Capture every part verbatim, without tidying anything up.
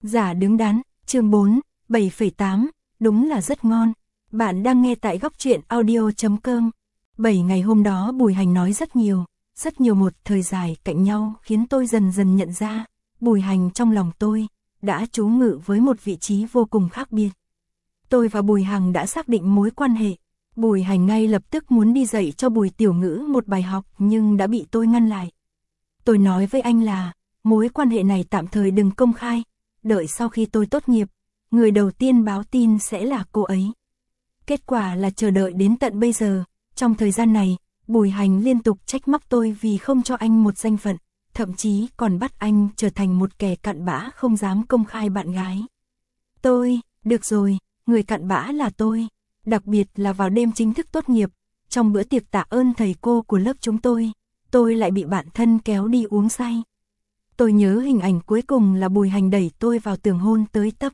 Giả đứng đắn, chương bốn, bảy phẩy tám, đúng là rất ngon. Bạn đang nghe tại góc truyện audio chấm com. bảy ngày hôm đó Bùi Hành nói rất nhiều, rất nhiều một thời dài cạnh nhau khiến tôi dần dần nhận ra, Bùi Hành trong lòng tôi đã trú ngự với một vị trí vô cùng khác biệt. Tôi và Bùi Hằng đã xác định mối quan hệ. Bùi Hành ngay lập tức muốn đi dạy cho Bùi Tiểu Ngữ một bài học nhưng đã bị tôi ngăn lại. Tôi nói với anh là, mối quan hệ này tạm thời đừng công khai, đợi sau khi tôi tốt nghiệp, người đầu tiên báo tin sẽ là cô ấy. Kết quả là chờ đợi đến tận bây giờ, trong thời gian này, Bùi Hành liên tục trách móc tôi vì không cho anh một danh phận, thậm chí còn bắt anh trở thành một kẻ cặn bã không dám công khai bạn gái. Tôi, được rồi, người cặn bã là tôi, đặc biệt là vào đêm chính thức tốt nghiệp, trong bữa tiệc tạ ơn thầy cô của lớp chúng tôi, tôi lại bị bạn thân kéo đi uống say. Tôi nhớ hình ảnh cuối cùng là Bùi Hành đẩy tôi vào tường hôn tới tấp.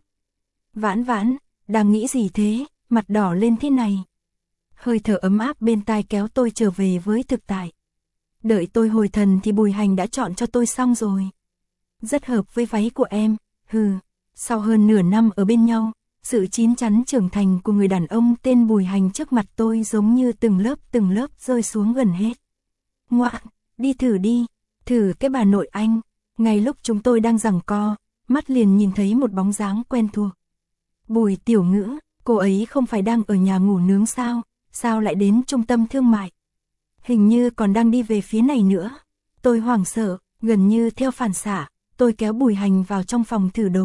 Vãn Vãn, đang nghĩ gì thế, mặt đỏ lên thế này. Hơi thở ấm áp bên tai kéo tôi trở về với thực tại. Đợi tôi hồi thần thì Bùi Hành đã chọn cho tôi xong rồi. Rất hợp với váy của em, hừ. Sau hơn nửa năm ở bên nhau, sự chín chắn trưởng thành của người đàn ông tên Bùi Hành trước mặt tôi giống như từng lớp từng lớp rơi xuống gần hết. Ngoạn, đi thử đi, thử cái bà nội anh. Ngay lúc chúng tôi đang giằng co, mắt liền nhìn thấy một bóng dáng quen thuộc. Bùi Tiểu Ngữ, cô ấy không phải đang ở nhà ngủ nướng sao, sao lại đến trung tâm thương mại? Hình như còn đang đi về phía này nữa. Tôi hoảng sợ, gần như theo phản xạ, tôi kéo Bùi Hành vào trong phòng thử đồ.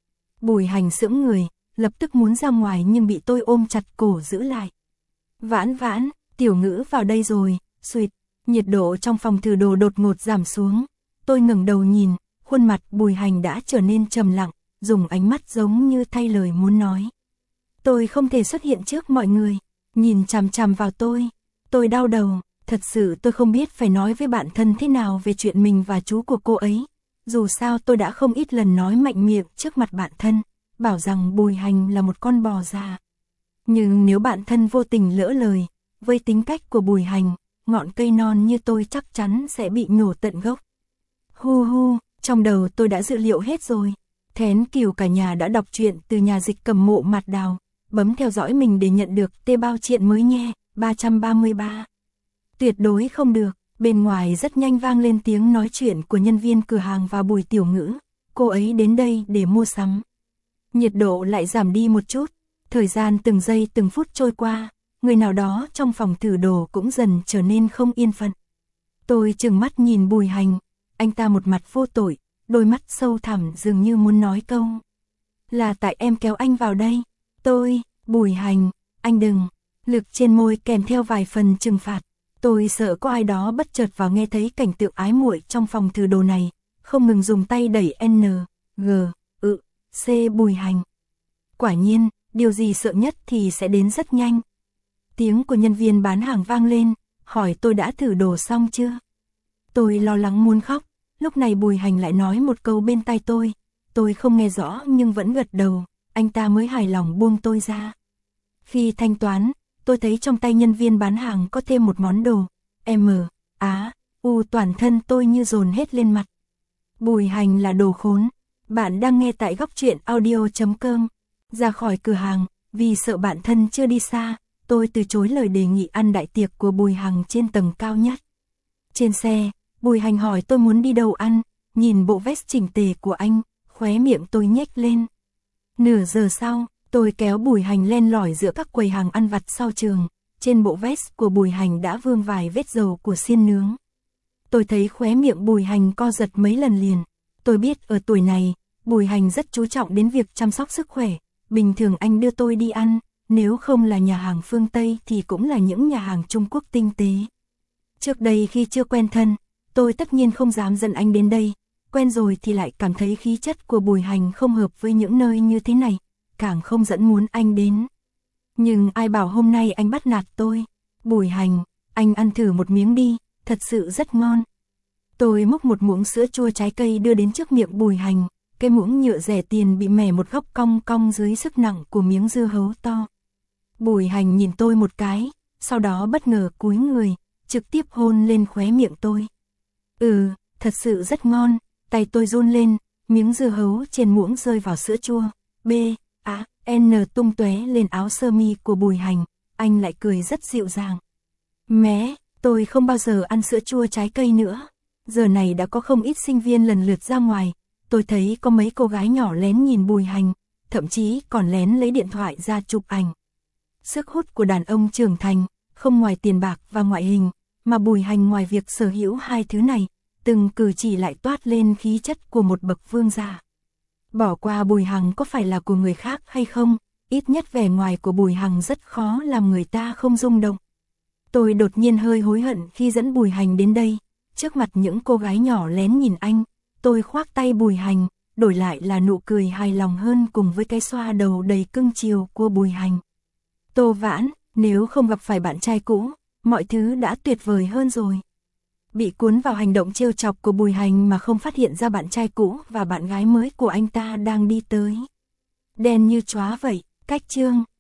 Bùi Hành sững người, lập tức muốn ra ngoài nhưng bị tôi ôm chặt cổ giữ lại. Vãn Vãn, Tiểu Ngữ vào đây rồi, suýt, nhiệt độ trong phòng thử đồ đột ngột giảm xuống. Tôi ngẩng đầu nhìn, khuôn mặt Bùi Hành đã trở nên trầm lặng, dùng ánh mắt giống như thay lời muốn nói. Tôi không thể xuất hiện trước mọi người, nhìn chằm chằm vào tôi. Tôi đau đầu, thật sự tôi không biết phải nói với bạn thân thế nào về chuyện mình và chú của cô ấy. Dù sao tôi đã không ít lần nói mạnh miệng trước mặt bạn thân, bảo rằng Bùi Hành là một con bò già. Nhưng nếu bạn thân vô tình lỡ lời, với tính cách của Bùi Hành, ngọn cây non như tôi chắc chắn sẽ bị nhổ tận gốc. Hu hu, trong đầu tôi đã dự liệu hết rồi. Thén Kiều cả nhà đã đọc truyện từ nhà dịch Cầm Mộ Mạt Đào, bấm theo dõi mình để nhận được tê bao truyện mới nhé, ba trăm ba mươi ba. Tuyệt đối không được, bên ngoài rất nhanh vang lên tiếng nói chuyện của nhân viên cửa hàng và Bùi Tiểu Ngữ, cô ấy đến đây để mua sắm. Nhiệt độ lại giảm đi một chút, thời gian từng giây từng phút trôi qua, người nào đó trong phòng thử đồ cũng dần trở nên không yên phận. Tôi trừng mắt nhìn Bùi Hành, anh ta một mặt vô tội, đôi mắt sâu thẳm dường như muốn nói câu. Là tại em kéo anh vào đây. Tôi, Bùi Hành, anh đừng. Lực trên môi kèm theo vài phần trừng phạt. Tôi sợ có ai đó bất chợt vào nghe thấy cảnh tượng ái muội trong phòng thử đồ này, không ngừng dùng tay đẩy N, G, ự, C Bùi Hành. Quả nhiên, điều gì sợ nhất thì sẽ đến rất nhanh. Tiếng của nhân viên bán hàng vang lên, hỏi tôi đã thử đồ xong chưa. Tôi lo lắng muốn khóc, lúc này Bùi Hành lại nói một câu bên tai tôi, tôi không nghe rõ nhưng vẫn gật đầu, anh ta mới hài lòng buông tôi ra. Khi thanh toán, tôi thấy trong tay nhân viên bán hàng có thêm một món đồ, M, Á, U toàn thân tôi như dồn hết lên mặt. Bùi Hành là đồ khốn, bạn đang nghe tại góc truyện audio chấm com. Ra khỏi cửa hàng, vì sợ bạn thân chưa đi xa, tôi từ chối lời đề nghị ăn đại tiệc của Bùi Hằng trên tầng cao nhất. Trên xe, Bùi Hành hỏi tôi muốn đi đâu ăn, nhìn bộ vest chỉnh tề của anh, khóe miệng tôi nhếch lên. Nửa giờ sau, tôi kéo Bùi Hành len lỏi giữa các quầy hàng ăn vặt sau trường, trên bộ vest của Bùi Hành đã vương vài vết dầu của xiên nướng. Tôi thấy khóe miệng Bùi Hành co giật mấy lần liền, tôi biết ở tuổi này, Bùi Hành rất chú trọng đến việc chăm sóc sức khỏe, bình thường anh đưa tôi đi ăn, nếu không là nhà hàng phương Tây thì cũng là những nhà hàng Trung Quốc tinh tế. Trước đây khi chưa quen thân, tôi tất nhiên không dám dẫn anh đến đây, quen rồi thì lại cảm thấy khí chất của Bùi Hành không hợp với những nơi như thế này, càng không dẫn muốn anh đến. Nhưng ai bảo hôm nay anh bắt nạt tôi. Bùi Hành, anh ăn thử một miếng đi, thật sự rất ngon. Tôi múc một muỗng sữa chua trái cây đưa đến trước miệng Bùi Hành, cái muỗng nhựa rẻ tiền bị mẻ một góc cong cong dưới sức nặng của miếng dưa hấu to. Bùi Hành nhìn tôi một cái, sau đó bất ngờ cúi người, trực tiếp hôn lên khóe miệng tôi. Ừ, thật sự rất ngon, tay tôi run lên, Miếng dưa hấu trên muỗng rơi vào sữa chua. B, A, N tung tóe lên áo sơ mi của Bùi Hành, anh lại cười rất dịu dàng. Mé, tôi không bao giờ ăn sữa chua trái cây nữa. Giờ này đã có không ít sinh viên lần lượt ra ngoài, tôi thấy có mấy cô gái nhỏ lén nhìn Bùi Hành, thậm chí còn lén lấy điện thoại ra chụp ảnh. Sức hút của đàn ông trưởng thành, không ngoài tiền bạc và ngoại hình, mà Bùi Hành ngoài việc sở hữu hai thứ này, từng cử chỉ lại toát lên khí chất của một bậc vương gia. Bỏ qua Bùi Hằng có phải là của người khác hay không, ít nhất vẻ ngoài của Bùi Hằng rất khó làm người ta không rung động. Tôi đột nhiên hơi hối hận khi dẫn Bùi Hành đến đây, trước mặt những cô gái nhỏ lén nhìn anh, tôi khoác tay Bùi Hành, đổi lại là nụ cười hài lòng hơn cùng với cái xoa đầu đầy cưng chiều của Bùi Hành. Tô Vãn, nếu không gặp phải bạn trai cũ, mọi thứ đã tuyệt vời hơn rồi. Bị cuốn vào hành động trêu chọc của Bùi Hành mà không phát hiện ra bạn trai cũ và bạn gái mới của anh ta đang đi tới. Đen như chóa vậy, cách chương.